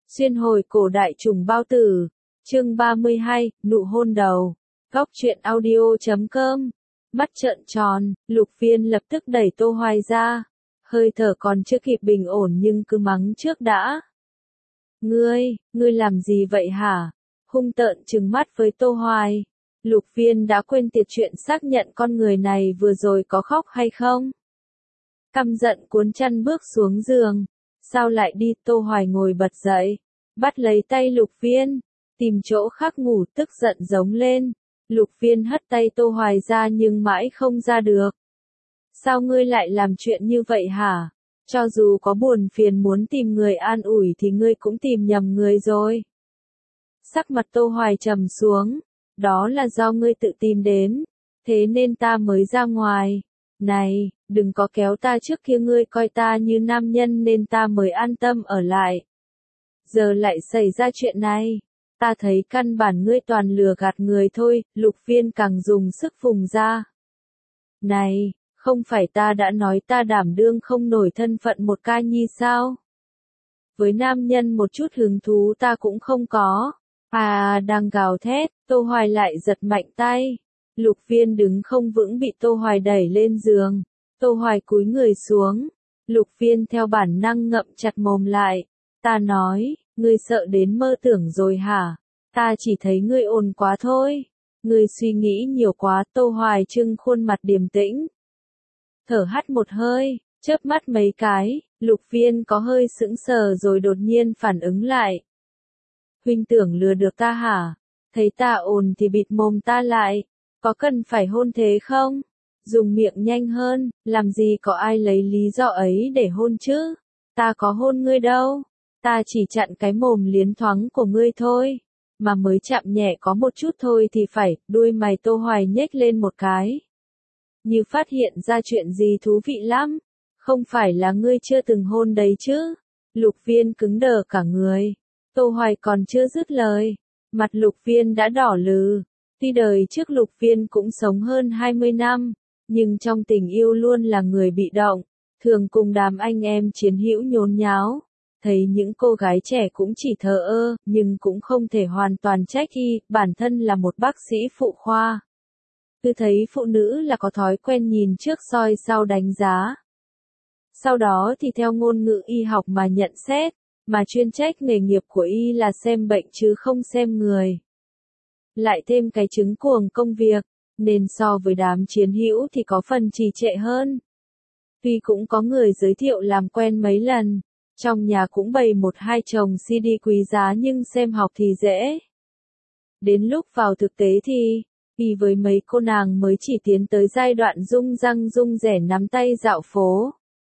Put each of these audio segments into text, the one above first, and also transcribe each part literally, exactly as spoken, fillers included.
Xuyên hồi cổ đại trùng bao tử. Chương ba mươi hai, nụ hôn đầu. Góc truyện audio chấm com. Mắt trợn tròn, Lục Viên lập tức đẩy Tô Hoài ra. Hơi thở còn chưa kịp bình ổn nhưng cứ mắng trước đã. Ngươi, ngươi làm gì vậy hả? Hung tợn trừng mắt với Tô Hoài. Lục Viên đã quên tiệt chuyện xác nhận con người này vừa rồi có khóc hay không. Căm giận cuốn chăn bước xuống giường. Sao lại đi? Tô Hoài ngồi bật dậy, bắt lấy tay Lục Viên, tìm chỗ khác ngủ, tức giận giống lên. Lục Viên hất tay Tô Hoài ra nhưng mãi không ra được. Sao ngươi lại làm chuyện như vậy hả? Cho dù có buồn phiền muốn tìm người an ủi thì ngươi cũng tìm nhầm người rồi. Sắc mặt Tô Hoài trầm xuống. Đó là do ngươi tự tìm đến, thế nên ta mới ra ngoài. Này, đừng có kéo ta, trước kia ngươi coi ta như nam nhân nên ta mới an tâm ở lại. Giờ lại xảy ra chuyện này. Ta thấy căn bản ngươi toàn lừa gạt người thôi. Lục Viên càng dùng sức vùng ra. Này, không phải ta đã nói ta đảm đương không nổi thân phận một ca nhi sao? Với nam nhân một chút hứng thú ta cũng không có. À, đang gào thét, Tô Hoài lại giật mạnh tay. Lục Viên đứng không vững bị Tô Hoài đẩy lên giường. Tô Hoài cúi người xuống. Lục Viên theo bản năng ngậm chặt mồm lại. Ta nói, ngươi sợ đến mơ tưởng rồi hả? Ta chỉ thấy ngươi ồn quá thôi. Ngươi suy nghĩ nhiều quá. Tô Hoài trưng khuôn mặt điềm tĩnh. Thở hắt một hơi, chớp mắt mấy cái. Lục Viên có hơi sững sờ rồi đột nhiên phản ứng lại. Huynh tưởng lừa được ta hả? Thấy ta ồn thì bịt mồm ta lại. Có cần phải hôn thế không? Dùng miệng nhanh hơn, làm gì có ai lấy lý do ấy để hôn chứ? Ta có hôn ngươi đâu. Ta chỉ chặn cái mồm liến thoáng của ngươi thôi. Mà mới chạm nhẹ có một chút thôi thì phải. Đuôi mày Tô Hoài nhếch lên một cái. Như phát hiện ra chuyện gì thú vị lắm. Không phải là ngươi chưa từng hôn đấy chứ? Lục Viên cứng đờ cả người. Tô Hoài còn chưa dứt lời. Mặt Lục Viên đã đỏ lừ. Tuy đời trước Lục Viên cũng sống hơn hai mươi năm, nhưng trong tình yêu luôn là người bị động, thường cùng đám anh em chiến hữu nhốn nháo. Thấy những cô gái trẻ cũng chỉ thờ ơ, nhưng cũng không thể hoàn toàn trách y, bản thân là một bác sĩ phụ khoa. Cứ thấy phụ nữ là có thói quen nhìn trước soi sau đánh giá. Sau đó thì theo ngôn ngữ y học mà nhận xét, mà chuyên trách nghề nghiệp của y là xem bệnh chứ không xem người. Lại thêm cái chứng cuồng công việc, nên so với đám chiến hữu thì có phần trì trệ hơn. Tuy cũng có người giới thiệu làm quen mấy lần, trong nhà cũng bày một hai chồng xê đê quý giá nhưng xem học thì dễ. Đến lúc vào thực tế thì, vì với mấy cô nàng mới chỉ tiến tới giai đoạn rung răng rung rẻ nắm tay dạo phố.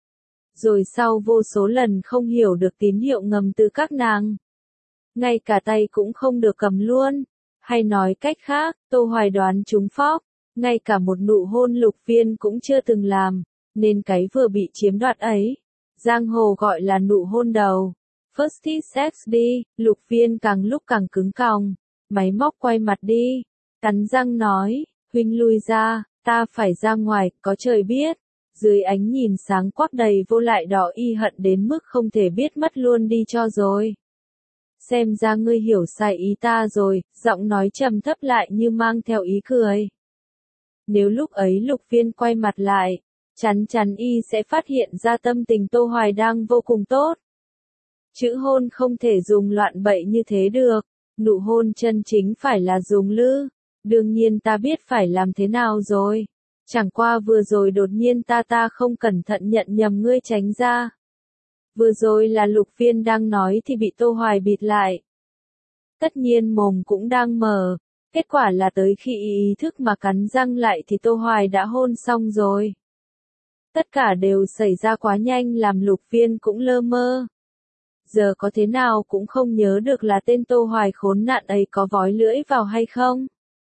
Rồi sau vô số lần không hiểu được tín hiệu ngầm từ các nàng. Ngay cả tay cũng không được cầm luôn. Hay nói cách khác, Tô Hoài đoán trúng phóc, ngay cả một nụ hôn Lục Viên cũng chưa từng làm, nên cái vừa bị chiếm đoạt ấy, giang hồ gọi là nụ hôn đầu. First kiss sex đi. Lục Viên càng lúc càng cứng còng, máy móc quay mặt đi, cắn răng nói, huynh lui ra, ta phải ra ngoài, có trời biết. Dưới ánh nhìn sáng quắc đầy vô lại đỏ y hận đến mức không thể biết mất luôn đi cho rồi. Xem ra ngươi hiểu sai ý ta rồi, giọng nói trầm thấp lại như mang theo ý cười. Nếu lúc ấy Lục Viên quay mặt lại, chắn chắn y sẽ phát hiện ra tâm tình Tô Hoài đang vô cùng tốt. Chữ hôn không thể dùng loạn bậy như thế được, nụ hôn chân chính phải là dùng lư. Đương nhiên ta biết phải làm thế nào rồi. Chẳng qua vừa rồi đột nhiên ta ta không cẩn thận nhận nhầm ngươi tránh ra. Vừa rồi là Lục Viên đang nói thì bị Tô Hoài bịt lại. Tất nhiên mồm cũng đang mở, kết quả là tới khi ý thức mà cắn răng lại thì Tô Hoài đã hôn xong rồi. Tất cả đều xảy ra quá nhanh làm Lục Viên cũng lơ mơ. Giờ có thế nào cũng không nhớ được là tên Tô Hoài khốn nạn ấy có vói lưỡi vào hay không.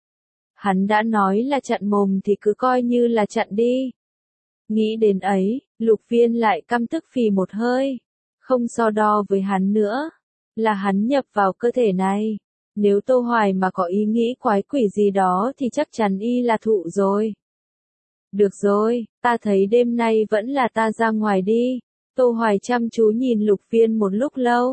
Hắn đã nói là chặn mồm thì cứ coi như là chặn đi. Nghĩ đến ấy, Lục Viên lại căm tức phì một hơi. Không so đo với hắn nữa. Là hắn nhập vào cơ thể này. Nếu Tô Hoài mà có ý nghĩ quái quỷ gì đó thì chắc chắn y là thụ rồi. Được rồi, ta thấy đêm nay vẫn là ta ra ngoài đi. Tô Hoài chăm chú nhìn Lục Viên một lúc lâu.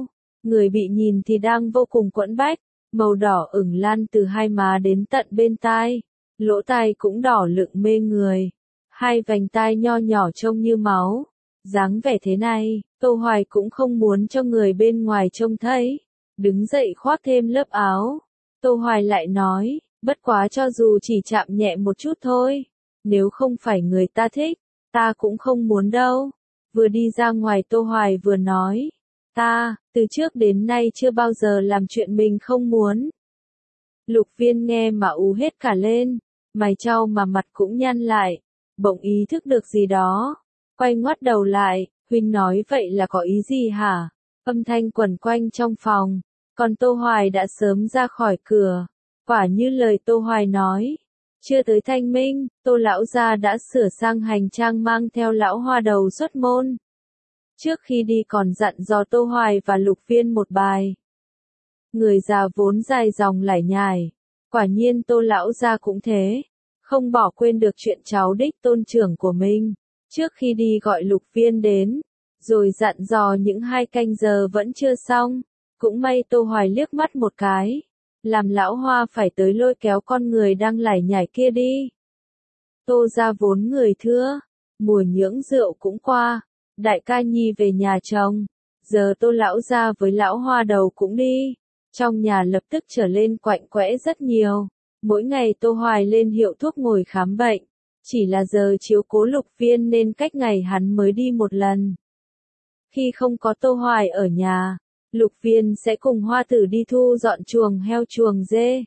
Người bị nhìn thì đang vô cùng quẫn bách, màu đỏ ửng lan từ hai má đến tận bên tai, lỗ tai cũng đỏ lựng mê người, hai vành tai nho nhỏ trông như máu. Dáng vẻ thế này, Tô Hoài cũng không muốn cho người bên ngoài trông thấy. Đứng dậy khoác thêm lớp áo. Tô Hoài lại nói, bất quá cho dù chỉ chạm nhẹ một chút thôi. Nếu không phải người ta thích, ta cũng không muốn đâu. Vừa đi ra ngoài Tô Hoài vừa nói, ta, từ trước đến nay chưa bao giờ làm chuyện mình không muốn. Lục Viên nghe mà ú hết cả lên, mày trao mà mặt cũng nhăn lại, bỗng ý thức được gì đó. Quay ngoắt đầu lại, huynh nói vậy là có ý gì hả? Âm thanh quẩn quanh trong phòng, còn Tô Hoài đã sớm ra khỏi cửa. Quả như lời Tô Hoài nói, chưa tới thanh minh, Tô lão gia đã sửa sang hành trang mang theo lão hoa đầu xuất môn. Trước khi đi còn dặn dò Tô Hoài và Lục Viên một bài. Người già vốn dài dòng lải nhải, quả nhiên Tô lão gia cũng thế, không bỏ quên được chuyện cháu đích tôn trưởng của mình. Trước khi đi gọi Lục Viên đến, rồi dặn dò những hai canh giờ vẫn chưa xong, cũng may Tô Hoài liếc mắt một cái, làm lão hoa phải tới lôi kéo con người đang lải nhải kia đi. Tô gia vốn người thưa, mùa nhưỡng rượu cũng qua, đại ca nhi về nhà chồng, giờ Tô lão gia với lão hoa đầu cũng đi, trong nhà lập tức trở lên quạnh quẽ rất nhiều, mỗi ngày Tô Hoài lên hiệu thuốc ngồi khám bệnh. Chỉ là giờ chiếu cố Lục Viên nên cách ngày hắn mới đi một lần. Khi không có Tô Hoài ở nhà, Lục Viên sẽ cùng Hoa Tử đi thu dọn chuồng heo chuồng dê,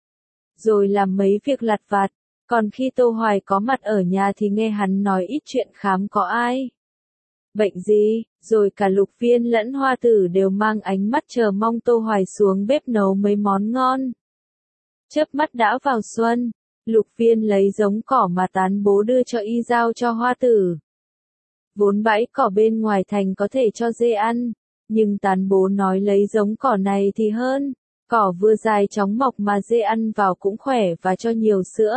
rồi làm mấy việc lặt vặt. Còn khi Tô Hoài có mặt ở nhà thì nghe hắn nói ít chuyện khám có ai bệnh gì, rồi cả Lục Viên lẫn Hoa Tử đều mang ánh mắt chờ mong Tô Hoài xuống bếp nấu mấy món ngon. Chớp mắt đã vào xuân. Lục Viên lấy giống cỏ mà tán bố đưa cho y giao cho Hoa Tử. Vốn bãi cỏ bên ngoài thành có thể cho dê ăn, nhưng tán bố nói lấy giống cỏ này thì hơn, cỏ vừa dài chóng mọc mà dê ăn vào cũng khỏe và cho nhiều sữa.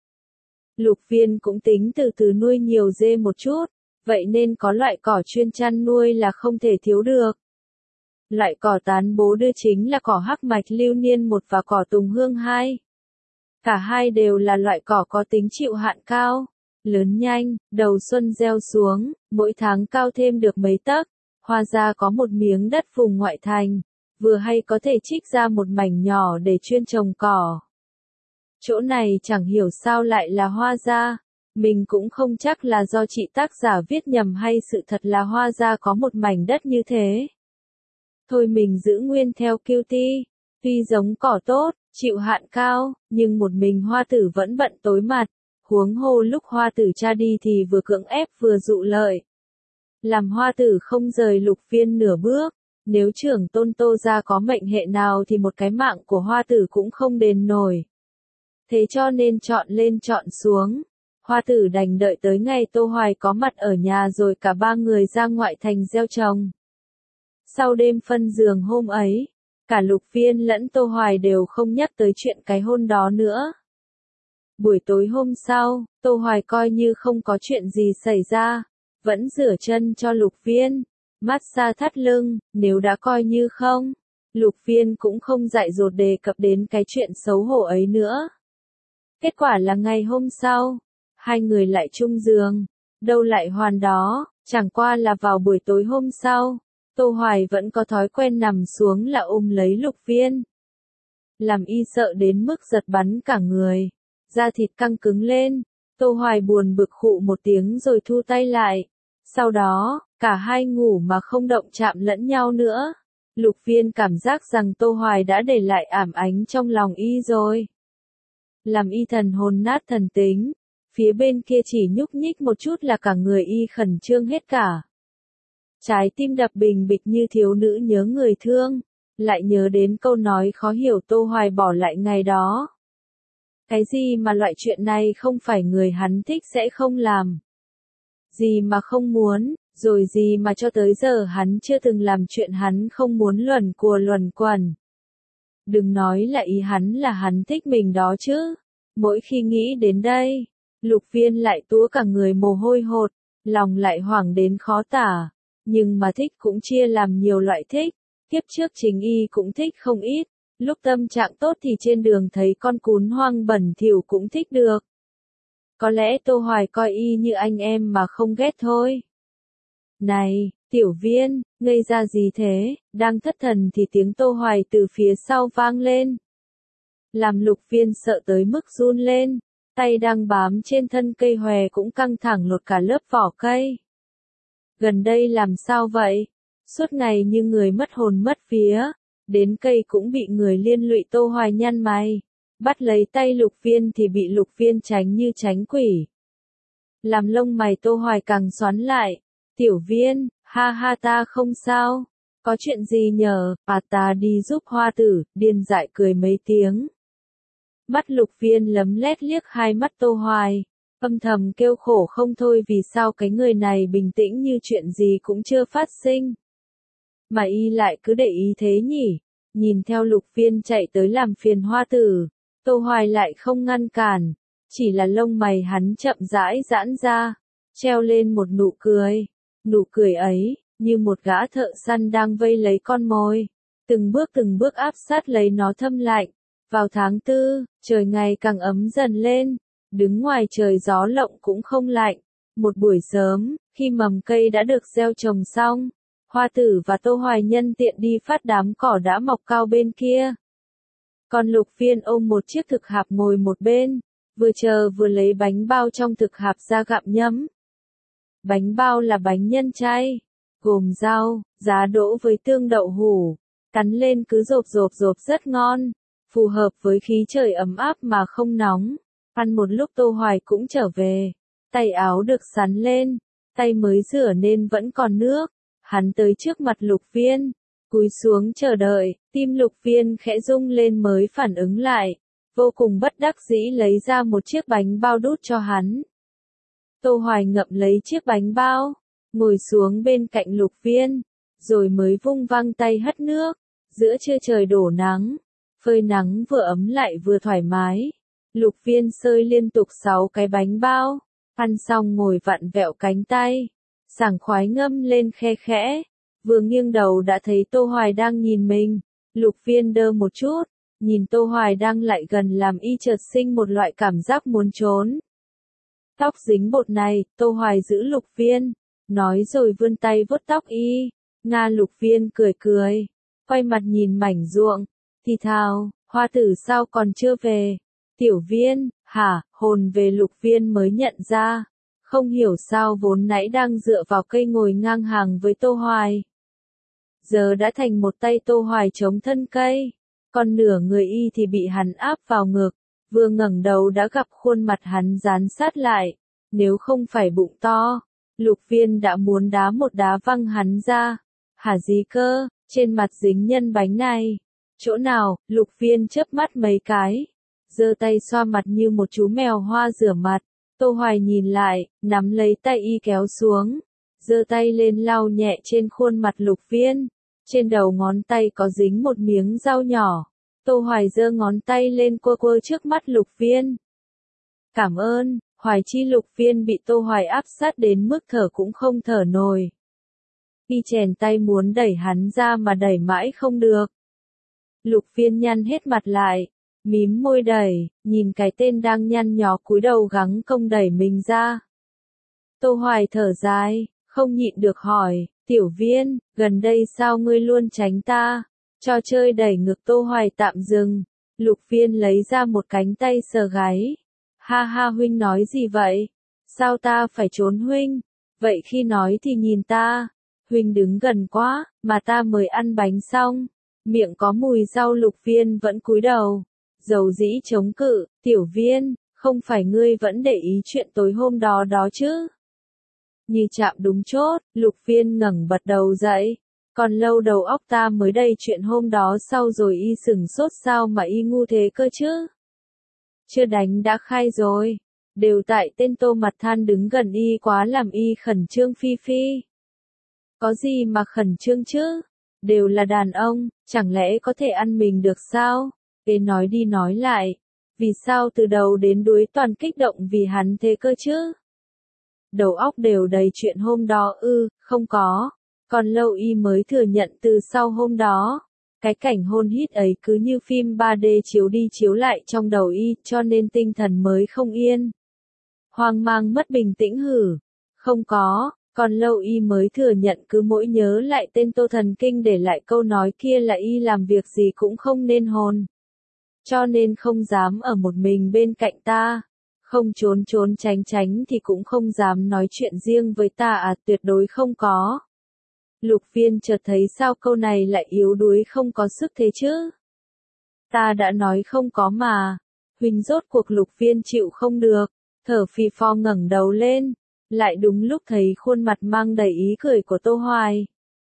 Lục Viên cũng tính từ từ nuôi nhiều dê một chút, vậy nên có loại cỏ chuyên chăn nuôi là không thể thiếu được. Loại cỏ tán bố đưa chính là cỏ hắc mạch lưu niên một và cỏ tùng hương hai. Cả hai đều là loại cỏ có tính chịu hạn cao, lớn nhanh, đầu xuân gieo xuống, mỗi tháng cao thêm được mấy tấc. Hoa gia có một miếng đất vùng ngoại thành, vừa hay có thể trích ra một mảnh nhỏ để chuyên trồng cỏ. Chỗ này chẳng hiểu sao lại là Hoa gia, mình cũng không chắc là do chị tác giả viết nhầm hay sự thật là Hoa gia có một mảnh đất như thế. Thôi mình giữ nguyên theo Q T, tuy giống cỏ tốt, chịu hạn cao, nhưng một mình Hoa Tử vẫn bận tối mặt, huống hồ lúc Hoa Tử cha đi thì vừa cưỡng ép vừa dụ lợi. Làm Hoa Tử không rời Lục Viên nửa bước, nếu trưởng tôn Tô gia có mệnh hệ nào thì một cái mạng của Hoa Tử cũng không đền nổi. Thế cho nên chọn lên chọn xuống, Hoa Tử đành đợi tới ngày Tô Hoài có mặt ở nhà rồi cả ba người ra ngoại thành gieo trồng. Sau đêm phân giường hôm ấy, cả Lục Viên lẫn Tô Hoài đều không nhắc tới chuyện cái hôn đó nữa. Buổi tối hôm sau, Tô Hoài coi như không có chuyện gì xảy ra, vẫn rửa chân cho Lục Viên, massage thắt lưng, nếu đã coi như không, Lục Viên cũng không dại dột đề cập đến cái chuyện xấu hổ ấy nữa. Kết quả là ngày hôm sau, hai người lại chung giường, đâu lại hoàn đó, chẳng qua là vào buổi tối hôm sau, Tô Hoài vẫn có thói quen nằm xuống là ôm lấy Lục Viên. Làm y sợ đến mức giật bắn cả người, da thịt căng cứng lên, Tô Hoài buồn bực khụ một tiếng rồi thu tay lại. Sau đó, cả hai ngủ mà không động chạm lẫn nhau nữa. Lục Viên cảm giác rằng Tô Hoài đã để lại ảm ánh trong lòng y rồi. Làm y thần hồn nát thần tính, phía bên kia chỉ nhúc nhích một chút là cả người y khẩn trương hết cả. Trái tim đập bình bịch như thiếu nữ nhớ người thương, lại nhớ đến câu nói khó hiểu Tô Hoài bỏ lại ngày đó. Cái gì mà loại chuyện này không phải người hắn thích sẽ không làm. Gì mà không muốn, rồi gì mà cho tới giờ hắn chưa từng làm chuyện hắn không muốn luẩn cùa luẩn quẩn. Đừng nói là ý hắn là hắn thích mình đó chứ. Mỗi khi nghĩ đến đây, Lục Viên lại túa cả người mồ hôi hột, lòng lại hoảng đến khó tả. Nhưng mà thích cũng chia làm nhiều loại thích. Kiếp trước chính y cũng thích không ít, lúc tâm trạng tốt thì trên đường thấy con cún hoang bẩn thỉu cũng thích được. Có lẽ Tô Hoài coi y như anh em mà không ghét thôi. Này, Tiểu Viên, ngây ra gì thế, đang thất thần thì tiếng Tô Hoài từ phía sau vang lên. Làm Lục Viên sợ tới mức run lên, tay đang bám trên thân cây hòe cũng căng thẳng lột cả lớp vỏ cây. Gần đây làm sao vậy? Suốt ngày như người mất hồn mất vía, đến cây cũng bị người liên lụy. Tô Hoài nhăn mày, bắt lấy tay Lục Viên thì bị Lục Viên tránh như tránh quỷ. Làm lông mày Tô Hoài càng xoắn lại, Tiểu Viên, ha ha ta không sao, có chuyện gì nhờ, à ta đi giúp Hoa Tử, điên dại cười mấy tiếng. Mắt Lục Viên lấm lét liếc hai mắt Tô Hoài, âm thầm kêu khổ không thôi, vì sao cái người này bình tĩnh như chuyện gì cũng chưa phát sinh. Mà y lại cứ để ý thế nhỉ, nhìn theo Lục Viên chạy tới làm phiền Hoa Tử, Tô Hoài lại không ngăn cản, chỉ là lông mày hắn chậm rãi giãn ra, treo lên một nụ cười. Nụ cười ấy, như một gã thợ săn đang vây lấy con mồi, từng bước từng bước áp sát lấy nó thâm lạnh. Vào tháng tư, trời ngày càng ấm dần lên, đứng ngoài trời gió lộng cũng không lạnh. Một buổi sớm, khi mầm cây đã được gieo trồng xong, Hoa Tử và Tô Hoài nhân tiện đi phát đám cỏ đã mọc cao bên kia. Còn Lục Viên ôm một chiếc thực hạp ngồi một bên, vừa chờ vừa lấy bánh bao trong thực hạp ra gặm nhấm. Bánh bao là bánh nhân chay, gồm rau, giá đỗ với tương đậu hủ, cắn lên cứ rộp rộp rộp rất ngon, phù hợp với khí trời ấm áp mà không nóng. Ăn một lúc Tô Hoài cũng trở về, tay áo được sắn lên, tay mới rửa nên vẫn còn nước, hắn tới trước mặt Lục Viên, cúi xuống chờ đợi, tim Lục Viên khẽ rung lên mới phản ứng lại, vô cùng bất đắc dĩ lấy ra một chiếc bánh bao đút cho hắn. Tô Hoài ngậm lấy chiếc bánh bao, ngồi xuống bên cạnh Lục Viên, rồi mới vung văng tay hất nước. Giữa trưa trời đổ nắng, phơi nắng vừa ấm lại vừa thoải mái. Lục Viên xơi liên tục sáu cái bánh bao, ăn xong ngồi vặn vẹo cánh tay, sảng khoái ngâm lên khe khẽ. Vừa nghiêng đầu đã thấy Tô Hoài đang nhìn mình, Lục Viên đơ một chút, nhìn Tô Hoài đang lại gần làm y chợt sinh một loại cảm giác muốn trốn. Tóc dính bột này, Tô Hoài giữ Lục Viên, nói rồi vươn tay vuốt tóc y. Nga Lục Viên cười cười, quay mặt nhìn mảnh ruộng, thì thào, Hoa Tử sao còn chưa về? Tiểu Viên, hả, hồn về. Lục Viên mới nhận ra, không hiểu sao vốn nãy đang dựa vào cây ngồi ngang hàng với Tô Hoài, giờ đã thành một tay Tô Hoài chống thân cây, còn nửa người y thì bị hắn áp vào ngực. Vừa ngẩng đầu đã gặp khuôn mặt hắn dán sát lại, nếu không phải bụng to, Lục Viên đã muốn đá một đá văng hắn ra. Hả gì cơ, trên mặt dính nhân bánh này. Chỗ nào? Lục Viên chớp mắt mấy cái, giơ tay xoa mặt như một chú mèo hoa rửa mặt. Tô Hoài nhìn lại, nắm lấy tay y kéo xuống, giơ tay lên lau nhẹ trên khuôn mặt Lục Viên. Trên đầu ngón tay có dính một miếng rau nhỏ. Tô Hoài giơ ngón tay lên quơ quơ trước mắt Lục Viên. Cảm ơn, Hoài Chi. Lục Viên bị Tô Hoài áp sát đến mức thở cũng không thở nổi. Y chèn tay muốn đẩy hắn ra mà đẩy mãi không được. Lục Viên nhăn hết mặt lại, mím môi đẩy, nhìn cái tên đang nhăn nhó cúi đầu gắng công đẩy mình ra. Tô Hoài thở dài, không nhịn được hỏi, Tiểu Viên, gần đây sao ngươi luôn tránh ta? Trò chơi đẩy ngực Tô Hoài tạm dừng, Lục Viên lấy ra một cánh tay sờ gáy. Ha ha, huynh nói gì vậy? Sao ta phải trốn huynh? Vậy khi nói thì nhìn ta, huynh đứng gần quá, mà ta mới ăn bánh xong, miệng có mùi rau. Lục Viên vẫn cúi đầu, dầu dĩ chống cự, Tiểu Viên, không phải ngươi vẫn để ý chuyện tối hôm đó đó chứ? Như chạm đúng chốt, Lục Viên ngẩng bật đầu dậy. Còn lâu đầu óc ta mới đầy chuyện hôm đó sau rồi y sừng sốt, sao mà y ngu thế cơ chứ? Chưa đánh đã khai rồi. Đều tại tên Tô Mặt Than đứng gần y quá làm y khẩn trương phi phi. Có gì mà khẩn trương chứ? Đều là đàn ông, chẳng lẽ có thể ăn mình được sao? Ê, nói đi nói lại, vì sao từ đầu đến đuối toàn kích động vì hắn thế cơ chứ? Đầu óc đều đầy chuyện hôm đó ư? Không có. Còn Lâu Y mới thừa nhận từ sau hôm đó, cái cảnh hôn hít ấy cứ như phim ba D chiếu đi chiếu lại trong đầu y, cho nên tinh thần mới không yên. Hoang mang mất bình tĩnh hử? Không có, còn Lâu Y mới thừa nhận cứ mỗi nhớ lại tên Tô Thần Kinh để lại câu nói kia là y làm việc gì cũng không nên hồn. Cho nên không dám ở một mình bên cạnh ta. Không trốn trốn tránh tránh thì cũng không dám nói chuyện riêng với ta à, tuyệt đối không có. Lục Viên chợt thấy sao câu này lại yếu đuối không có sức thế chứ? Ta đã nói không có mà. Huynh rốt cuộc Lục Viên chịu không được, thở phì phò ngẩng đầu lên, lại đúng lúc thấy khuôn mặt mang đầy ý cười của Tô Hoài.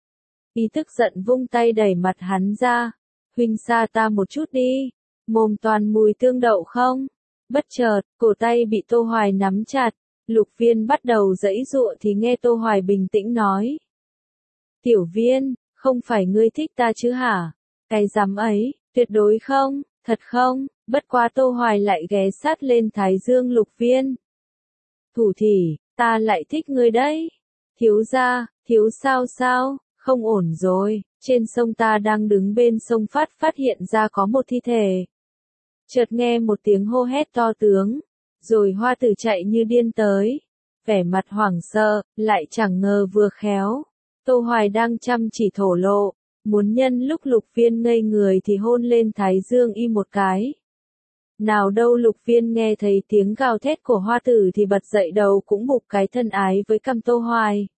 Y tức giận vung tay đẩy mặt hắn ra. Huynh xa ta một chút đi, mồm toàn mùi tương đậu không? Bất chợt, cổ tay bị Tô Hoài nắm chặt, Lục Viên bắt đầu giãy giụa thì nghe Tô Hoài bình tĩnh nói. Tiểu Viên, không phải ngươi thích ta chứ hả? Cái dám ấy, tuyệt đối không, thật không? Bất quá Tô Hoài lại ghé sát lên thái dương Lục Viên. Thủ thỉ, ta lại thích ngươi đấy. Thiếu gia, thiếu sao sao, không ổn rồi, trên sông ta đang đứng bên sông phát phát hiện ra có một thi thể. Chợt nghe một tiếng hô hét to tướng, rồi Hoa Tử chạy như điên tới, vẻ mặt hoảng sợ, lại chẳng ngờ vừa khéo. Tô Hoài đang chăm chỉ thổ lộ, muốn nhân lúc Lục Viên ngây người thì hôn lên thái dương y một cái. Nào đâu Lục Viên nghe thấy tiếng gào thét của Hoa Tử thì bật dậy đầu cũng bục cái thân ái với cằm Tô Hoài.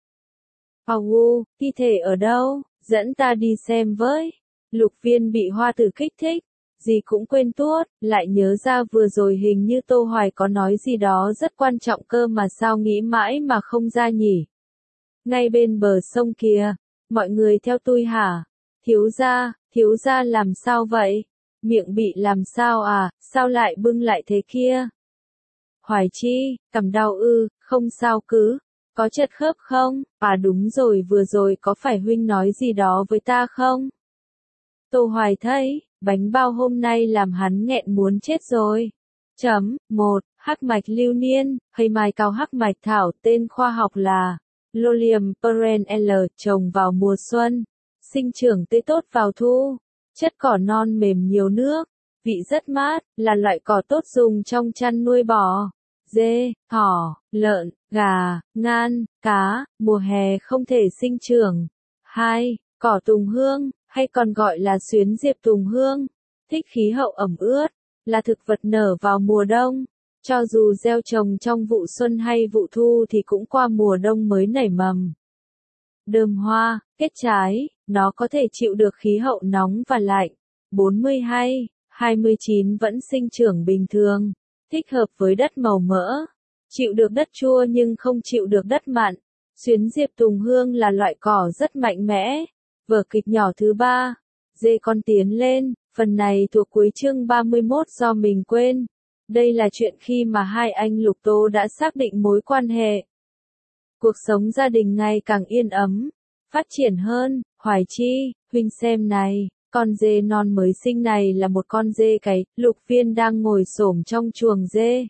Agu, thi thể ở đâu, dẫn ta đi xem với. Lục Viên bị Hoa Tử kích thích, gì cũng quên tuốt, lại nhớ ra vừa rồi hình như Tô Hoài có nói gì đó rất quan trọng cơ mà sao nghĩ mãi mà không ra nhỉ. Ngay bên bờ sông kia, mọi người theo tôi hả? Thiếu gia, thiếu gia làm sao vậy? Miệng bị làm sao à, sao lại bưng lại thế kia? Hoài Chi, cằm đau ư, không sao cứ, có chật khớp không? À đúng rồi, vừa rồi có phải huynh nói gì đó với ta không? Tô Hoài thấy, bánh bao hôm nay làm hắn nghẹn muốn chết rồi. Chấm, một, hắc mạch lưu niên, hay mai cao hắc mạch thảo, tên khoa học là Lolium perennial, trồng vào mùa xuân, sinh trưởng tươi tốt vào thu, chất cỏ non mềm nhiều nước, vị rất mát, là loại cỏ tốt dùng trong chăn nuôi bò, dê, thỏ, lợn, gà, ngan, cá, mùa hè không thể sinh trưởng. hai. Cỏ tùng hương, hay còn gọi là xuyến diệp tùng hương, thích khí hậu ẩm ướt, là thực vật nở vào mùa đông. Cho dù gieo trồng trong vụ xuân hay vụ thu thì cũng qua mùa đông mới nảy mầm. Đơm hoa, kết trái, nó có thể chịu được khí hậu nóng và lạnh. bốn mươi hai, hai mươi chín vẫn sinh trưởng bình thường, thích hợp với đất màu mỡ, chịu được đất chua nhưng không chịu được đất mặn. Xuyến diệp tùng hương là loại cỏ rất mạnh mẽ. Vở kịch nhỏ thứ ba, Dê con tiến lên, phần này thuộc cuối chương ba mươi mốt do mình quên. Đây là chuyện khi mà hai anh Lục Tố đã xác định mối quan hệ. Cuộc sống gia đình ngày càng yên ấm, phát triển hơn. Hoài Chi, huynh xem này, con dê non mới sinh này là một con dê cái. Lục Viên đang ngồi xổm trong chuồng dê,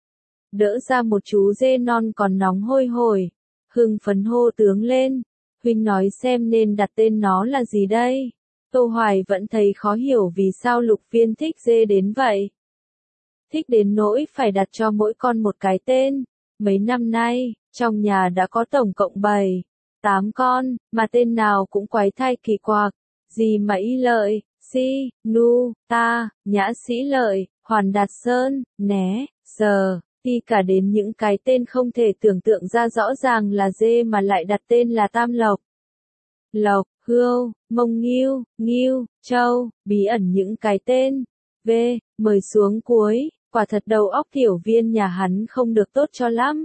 đỡ ra một chú dê non còn nóng hôi hổi, hưng phấn hô tướng lên. Huynh nói xem nên đặt tên nó là gì đây? Tô Hoài vẫn thấy khó hiểu vì sao Lục Viên thích dê đến vậy. Thích đến nỗi phải đặt cho mỗi con một cái tên. Mấy năm nay, trong nhà đã có tổng cộng bảy, tám con, mà tên nào cũng quái thai kỳ quặc. Gì mà Y Lợi, Si, Nu, Ta, Nhã Sĩ Lợi, Hoàn Đạt Sơn, Né, Giờ, đi cả đến những cái tên không thể tưởng tượng ra rõ ràng là dê mà lại đặt tên là Tam Lộc, Lộc, Hươu, Mông Nghiêu, Nghiêu, Châu, bí ẩn những cái tên. V, mời xuống cuối, quả thật đầu óc Tiểu Viên nhà hắn không được tốt cho lắm.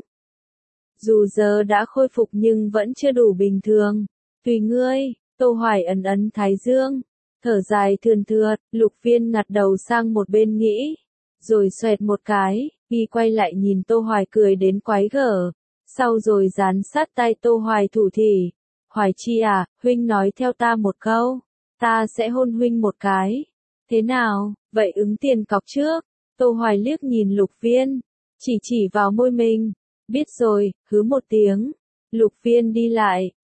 Dù giờ đã khôi phục nhưng vẫn chưa đủ bình thường. Tùy ngươi, Tô Hoài ấn ấn thái dương, thở dài thườn thượt. Lục Viên ngặt đầu sang một bên nghĩ, rồi xoẹt một cái, y quay lại nhìn Tô Hoài cười đến quái gở, sau rồi dán sát tay Tô Hoài thủ thỉ. Hoài Chi à, huynh nói theo ta một câu, ta sẽ hôn huynh một cái. Thế nào, vậy ứng tiền cọc trước. Tô Hoài liếc nhìn Lục Viên, chỉ chỉ vào môi mình. Biết rồi, hứ một tiếng. Lục Viên đi lại,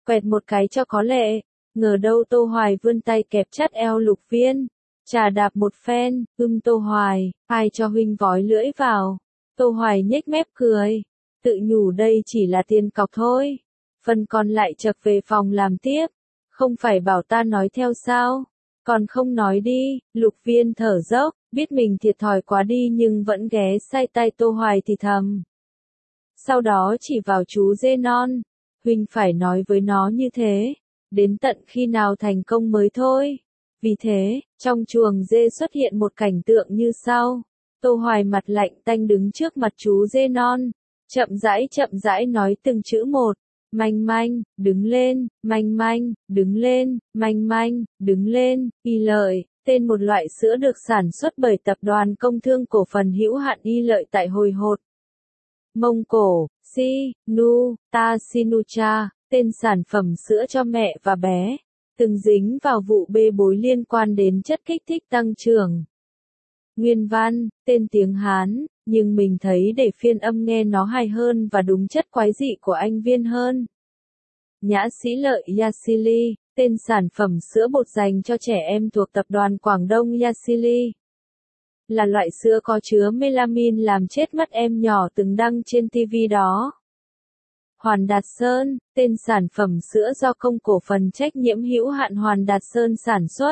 quẹt một cái cho có lệ. Ngờ đâu Tô Hoài vươn tay kẹp chặt eo Lục Viên, chà đạp một phen, ưm Tô Hoài, ai cho huynh vói lưỡi vào. Tô Hoài nhếch mép cười, tự nhủ đây chỉ là tiền cọc thôi, phần còn lại chợt về phòng làm tiếp, không phải bảo ta nói theo sao, còn không nói đi. Lục Viên thở dốc, biết mình thiệt thòi quá đi nhưng vẫn ghé say tay Tô Hoài thì thầm. Sau đó chỉ vào chú dê non, huynh phải nói với nó như thế, đến tận khi nào thành công mới thôi. Vì thế, trong chuồng dê xuất hiện một cảnh tượng như sau. Tô Hoài mặt lạnh tanh đứng trước mặt chú dê non, chậm rãi chậm rãi nói từng chữ một. Manh manh, đứng lên, manh manh, đứng lên, manh manh, đứng lên. Y Lợi, tên một loại sữa được sản xuất bởi tập đoàn công thương cổ phần hữu hạn Y Lợi tại Hồi Hột, Mông Cổ. Si, Nu, Ta Sinucha, tên sản phẩm sữa cho mẹ và bé, từng dính vào vụ bê bối liên quan đến chất kích thích tăng trưởng. Nguyên văn, tên tiếng Hán, nhưng mình thấy để phiên âm nghe nó hay hơn và đúng chất quái dị của anh Viên hơn. Nhã Sĩ Lợi Yasili, tên sản phẩm sữa bột dành cho trẻ em thuộc tập đoàn Quảng Đông Yasili. Là loại sữa có chứa melamine làm chết mắt em nhỏ từng đăng trên ti vi đó. Hoàn Đạt Sơn, tên sản phẩm sữa do công cổ phần trách nhiệm hữu hạn Hoàn Đạt Sơn sản xuất.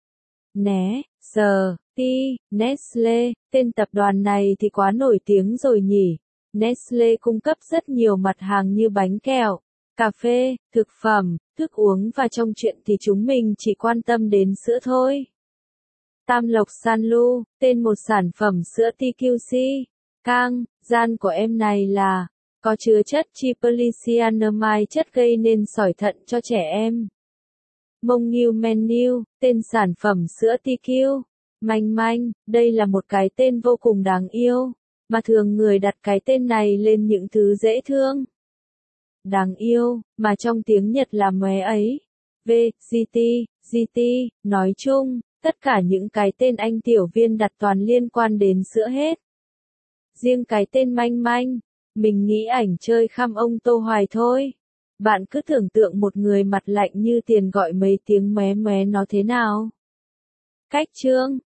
Né, Giờ, Ti, Nestle, tên tập đoàn này thì quá nổi tiếng rồi nhỉ. Nestle cung cấp rất nhiều mặt hàng như bánh kẹo, cà phê, thực phẩm, thức uống và trong chuyện thì chúng mình chỉ quan tâm đến sữa thôi. Tam Lộc Sanlu, tên một sản phẩm sữa tê quy xê. Cang, gian của em này là có chứa chất triplicyanamide, chất gây nên sỏi thận cho trẻ em. Mông Nghiêu Menu, tên sản phẩm sữa tê quy. Manh manh, đây là một cái tên vô cùng đáng yêu, mà thường người đặt cái tên này lên những thứ dễ thương, đáng yêu, mà trong tiếng Nhật là mé ấy. V, giê tê, giê tê, nói chung, tất cả những cái tên anh Tiểu Viên đặt toàn liên quan đến sữa hết. Riêng cái tên manh manh, mình nghĩ ảnh chơi khăm ông Tô Hoài thôi. Bạn cứ tưởng tượng một người mặt lạnh như tiền gọi mấy tiếng mé mé nó thế nào. Cách chương